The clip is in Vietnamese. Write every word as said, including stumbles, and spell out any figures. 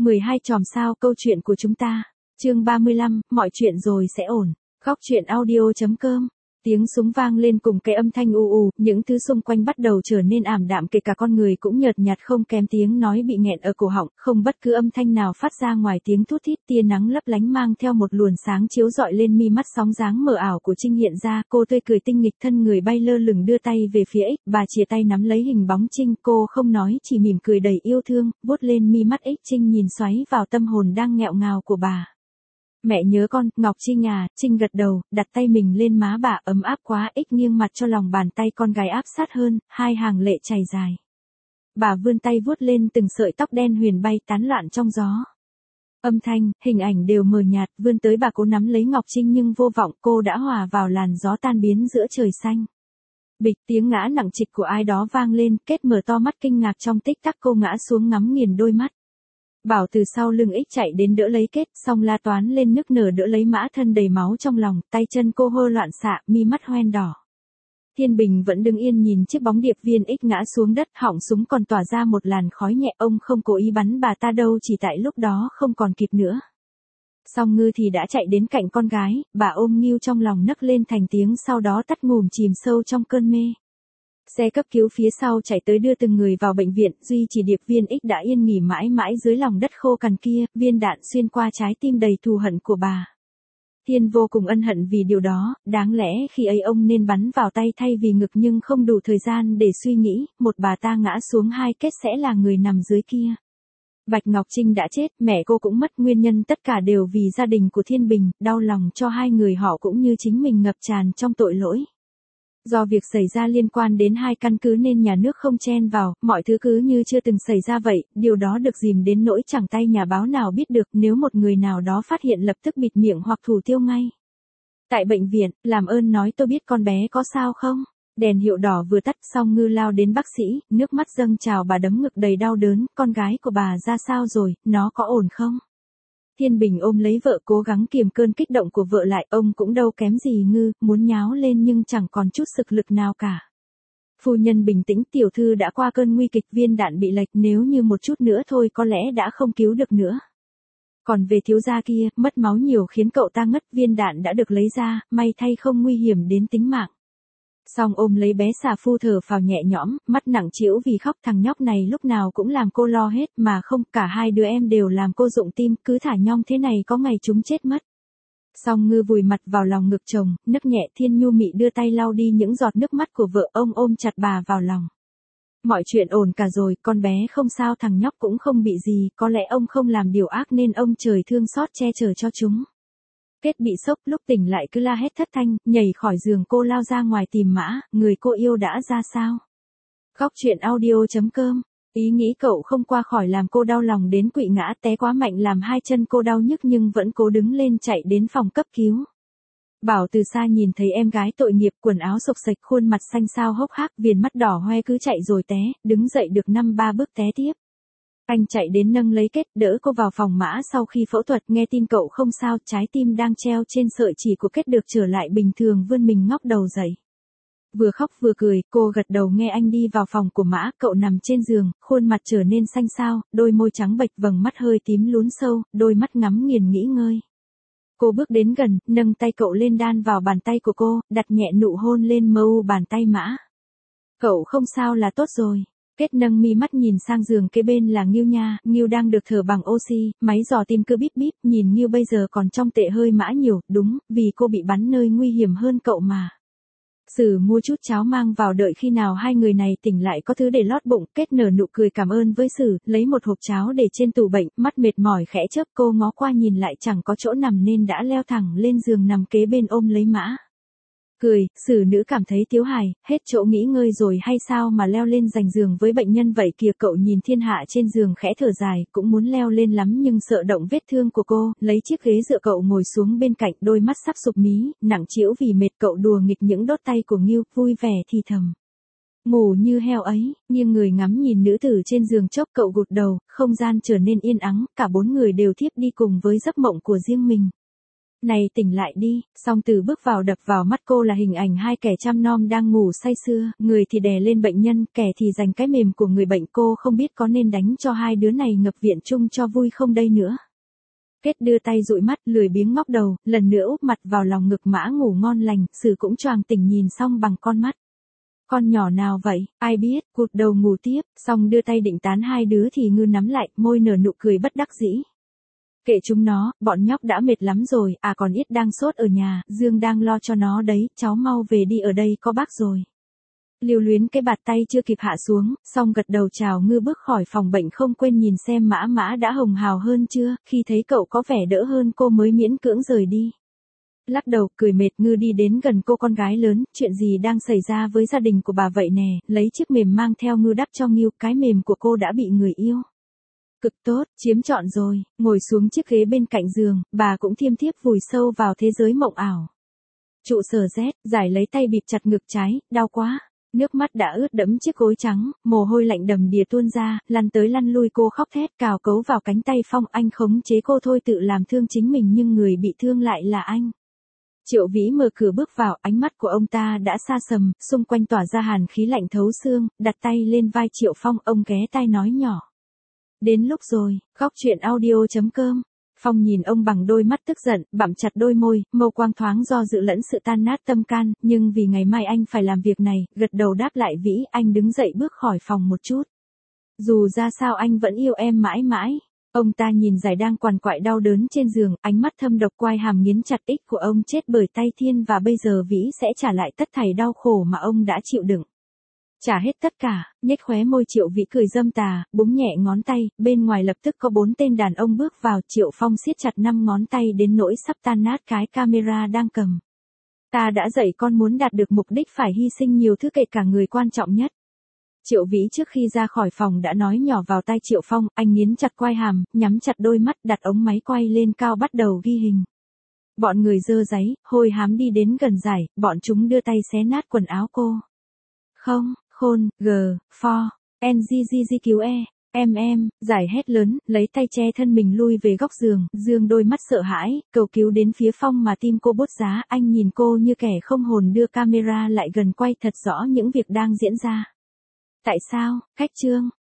mười hai chòm sao câu chuyện của chúng ta. Chương ba mươi lăm, mọi chuyện rồi sẽ ổn. Góc truyện audio chấm com. Tiếng súng vang lên cùng cái âm thanh u u, những thứ xung quanh bắt đầu trở nên ảm đạm, kể cả con người cũng nhợt nhạt không kém, tiếng nói bị nghẹn ở cổ họng, không bất cứ âm thanh nào phát ra ngoài tiếng thút thít. Tia nắng lấp lánh mang theo một luồng sáng chiếu rọi lên mi mắt, sóng dáng mờ ảo của Trinh hiện ra, cô tươi cười tinh nghịch, thân người bay lơ lửng đưa tay về phía X, bà chìa tay nắm lấy hình bóng Trinh, cô không nói chỉ mỉm cười đầy yêu thương, vuốt lên mi mắt X. Trinh nhìn xoáy vào tâm hồn đang nghẹo ngào của bà. Mẹ nhớ con, Ngọc Trinh à. Trinh gật đầu, đặt tay mình lên má bà, ấm áp quá. X nghiêng mặt cho lòng bàn tay con gái áp sát hơn, hai hàng lệ chảy dài. Bà vươn tay vuốt lên từng sợi tóc đen huyền bay tán loạn trong gió. Âm thanh, hình ảnh đều mờ nhạt, vươn tới bà cố nắm lấy Ngọc Trinh nhưng vô vọng, cô đã hòa vào làn gió tan biến giữa trời xanh. Bịch, tiếng ngã nặng trịch của ai đó vang lên, Kết mở to mắt kinh ngạc, trong tích tắc cô ngã xuống ngắm nghiền đôi mắt. Bảo từ sau lưng X chạy đến đỡ lấy Kết, xong la toán lên nức nở đỡ lấy Mã, thân đầy máu trong lòng, tay chân cô hơ loạn xạ, mi mắt hoen đỏ. Thiên Bình vẫn đứng yên nhìn chiếc bóng điệp viên X ngã xuống đất, họng súng còn tỏa ra một làn khói nhẹ. Ông không cố ý bắn bà ta đâu, chỉ tại lúc đó không còn kịp nữa. Song Ngư thì đã chạy đến cạnh con gái, bà ôm Nghiêu trong lòng nấc lên thành tiếng, sau đó tắt ngủm chìm sâu trong cơn mê. Xe cấp cứu phía sau chạy tới đưa từng người vào bệnh viện, duy chỉ điệp viên X đã yên nghỉ mãi mãi dưới lòng đất khô cằn kia, viên đạn xuyên qua trái tim đầy thù hận của bà. Thiên vô cùng ân hận vì điều đó, đáng lẽ khi ấy ông nên bắn vào tay thay vì ngực, nhưng không đủ thời gian để suy nghĩ, một bà ta ngã xuống, hai Kết sẽ là người nằm dưới kia. Bạch Ngọc Trinh đã chết, mẹ cô cũng mất, nguyên nhân tất cả đều vì gia đình của Thiên Bình, đau lòng cho hai người họ cũng như chính mình ngập tràn trong tội lỗi. Do việc xảy ra liên quan đến hai căn cứ nên nhà nước không chen vào, mọi thứ cứ như chưa từng xảy ra vậy, điều đó được dìm đến nỗi chẳng tay nhà báo nào biết được, nếu một người nào đó phát hiện lập tức bịt miệng hoặc thủ tiêu ngay. Tại bệnh viện, làm ơn nói tôi biết con bé có sao không? Đèn hiệu đỏ vừa tắt, xong Ngư lao đến bác sĩ, nước mắt dâng trào, bà đấm ngực đầy đau đớn, con gái của bà ra sao rồi, nó có ổn không? Thiên Bình ôm lấy vợ, cố gắng kiềm cơn kích động của vợ lại, ông cũng đâu kém gì Ngư, muốn nháo lên nhưng chẳng còn chút sức lực nào cả. Phu nhân bình tĩnh, tiểu thư đã qua cơn nguy kịch, viên đạn bị lệch, nếu như một chút nữa thôi có lẽ đã không cứu được nữa. Còn về thiếu gia kia, mất máu nhiều khiến cậu ta ngất, viên đạn đã được lấy ra, may thay không nguy hiểm đến tính mạng. Xong ôm lấy bé xà phu thở phào nhẹ nhõm, mắt nặng trĩu vì khóc, thằng nhóc này lúc nào cũng làm cô lo hết, mà không, cả hai đứa em đều làm cô rụng tim, cứ thả nhong thế này có ngày chúng chết mất. Xong Ngư vùi mặt vào lòng ngực chồng, nức nhẹ. Thiên nhu mị đưa tay lau đi những giọt nước mắt của vợ, ông ôm chặt bà vào lòng. Mọi chuyện ổn cả rồi, con bé không sao, thằng nhóc cũng không bị gì, có lẽ ông không làm điều ác nên ông trời thương xót che chở cho chúng. Kết bị sốc, lúc tỉnh lại cứ la hét thất thanh, nhảy khỏi giường cô lao ra ngoài tìm Mã, người cô yêu đã ra sao? Góc truyện audio chấm com. Ý nghĩ cậu không qua khỏi làm cô đau lòng đến quỵ ngã, té quá mạnh làm hai chân cô đau nhức nhưng vẫn cố đứng lên chạy đến phòng cấp cứu. Bảo từ xa nhìn thấy em gái tội nghiệp, quần áo xộc xệch, khuôn mặt xanh xao hốc hác, viền mắt đỏ hoe, cứ chạy rồi té, đứng dậy được năm ba bước té tiếp. Anh chạy đến nâng lấy Kết, đỡ cô vào phòng Mã sau khi phẫu thuật, nghe tin cậu không sao, trái tim đang treo trên sợi chỉ của Kết được trở lại bình thường, vươn mình ngóc đầu dậy. Vừa khóc vừa cười, cô gật đầu nghe anh đi vào phòng của Mã, cậu nằm trên giường, khuôn mặt trở nên xanh xao, đôi môi trắng bệch, vầng mắt hơi tím lún sâu, đôi mắt ngắm nghiền nghỉ ngơi. Cô bước đến gần, nâng tay cậu lên đan vào bàn tay của cô, đặt nhẹ nụ hôn lên mờ u bàn tay Mã. Cậu không sao là tốt rồi. Kết nâng mi mắt nhìn sang giường kế bên là Nghiêu nha, Nghiêu đang được thở bằng oxy, máy dò tim cứ bíp bíp, nhìn Nghiêu bây giờ còn trong tệ hơi Mã nhiều, đúng, vì cô bị bắn nơi nguy hiểm hơn cậu mà. Sử mua chút cháo mang vào, đợi khi nào hai người này tỉnh lại có thứ để lót bụng. Kết nở nụ cười cảm ơn với Sử, lấy một hộp cháo để trên tủ bệnh, mắt mệt mỏi khẽ chớp, cô ngó qua nhìn lại chẳng có chỗ nằm nên đã leo thẳng lên giường nằm kế bên ôm lấy Mã. Cười, Sử nữ cảm thấy tiếu hài, hết chỗ nghỉ ngơi rồi hay sao mà leo lên giành giường với bệnh nhân vậy kìa. Cậu nhìn thiên hạ trên giường khẽ thở dài, cũng muốn leo lên lắm nhưng sợ động vết thương của cô, lấy chiếc ghế dựa cậu ngồi xuống bên cạnh, đôi mắt sắp sụp mí, nặng trĩu vì mệt. Cậu đùa nghịch những đốt tay của Nghiêu, vui vẻ thì thầm. Ngủ như heo ấy, nhưng người ngắm nhìn nữ tử trên giường, chốc cậu gục đầu, không gian trở nên yên ắng, cả bốn người đều thiếp đi cùng với giấc mộng của riêng mình. Này tỉnh lại đi, song từ bước vào đập vào mắt cô là hình ảnh hai kẻ chăm nom đang ngủ say sưa, người thì đè lên bệnh nhân, kẻ thì giành cái mềm của người bệnh, cô không biết có nên đánh cho hai đứa này ngập viện chung cho vui không đây nữa. Kết đưa tay dụi mắt, lười biếng ngóc đầu, lần nữa úp mặt vào lòng ngực Mã ngủ ngon lành, Sử cũng choàng tỉnh nhìn xong bằng con mắt. Con nhỏ nào vậy, ai biết, cụt đầu ngủ tiếp, xong đưa tay định tán hai đứa thì Ngư nắm lại, môi nở nụ cười bất đắc dĩ. Kệ chúng nó, bọn nhóc đã mệt lắm rồi, à còn Yết đang sốt ở nhà, Dương đang lo cho nó đấy, cháu mau về đi ở đây có bác rồi. Lưu Luyến cái bạt tay chưa kịp hạ xuống, xong gật đầu chào Ngư bước khỏi phòng bệnh không quên nhìn xem Mã Mã đã hồng hào hơn chưa, khi thấy cậu có vẻ đỡ hơn cô mới miễn cưỡng rời đi. Lắc đầu, cười mệt Ngư đi đến gần cô con gái lớn, chuyện gì đang xảy ra với gia đình của bà vậy nè, lấy chiếc mềm mang theo Ngư đắp cho Nghiêu, cái mềm của cô đã bị người yêu. Cực tốt, chiếm trọn rồi, ngồi xuống chiếc ghế bên cạnh giường, bà cũng thiêm thiếp vùi sâu vào thế giới mộng ảo. Trụ sở rét, Giải lấy tay bịt chặt ngực trái, đau quá. Nước mắt đã ướt đẫm chiếc gối trắng, mồ hôi lạnh đầm đìa tuôn ra, lăn tới lăn lui cô khóc thét cào cấu vào cánh tay Phong, anh khống chế cô thôi tự làm thương chính mình nhưng người bị thương lại là anh. Triệu Vĩ mở cửa bước vào, ánh mắt của ông ta đã xa sầm, xung quanh tỏa ra hàn khí lạnh thấu xương, đặt tay lên vai Triệu Phong, ông ghé tai nói nhỏ. Đến lúc rồi, góc truyện audio chấm com. Phong nhìn ông bằng đôi mắt tức giận, bặm chặt đôi môi, mâu quang thoáng do dự lẫn sự tan nát tâm can, nhưng vì ngày mai anh phải làm việc này, gật đầu đáp lại Vĩ, anh đứng dậy bước khỏi phòng một chút. Dù ra sao anh vẫn yêu em mãi mãi. Ông ta nhìn Giải đang quằn quại đau đớn trên giường, ánh mắt thâm độc quai hàm nghiến chặt, ích của ông chết bởi tay Thiên và bây giờ Vĩ sẽ trả lại tất thảy đau khổ mà ông đã chịu đựng. Trả hết tất cả, nhếch khóe môi Triệu Vĩ cười dâm tà, búng nhẹ ngón tay, bên ngoài lập tức có bốn tên đàn ông bước vào, Triệu Phong siết chặt năm ngón tay đến nỗi sắp tan nát cái camera đang cầm. Ta đã dạy con muốn đạt được mục đích phải hy sinh nhiều thứ kể cả người quan trọng nhất. Triệu Vĩ trước khi ra khỏi phòng đã nói nhỏ vào tai Triệu Phong, anh nghiến chặt quai hàm, nhắm chặt đôi mắt, đặt ống máy quay lên cao bắt đầu ghi hình. Bọn người dơ giấy, hôi hám đi đến gần Giải, bọn chúng đưa tay xé nát quần áo cô. Không, khôn, g, for, ngggg cứu e, em em, Giải hét lớn, lấy tay che thân mình lui về góc giường, dương đôi mắt sợ hãi, cầu cứu đến phía Phong mà tim cô bốt giá, anh nhìn cô như kẻ không hồn đưa camera lại gần quay thật rõ những việc đang diễn ra. Tại sao, khách trương,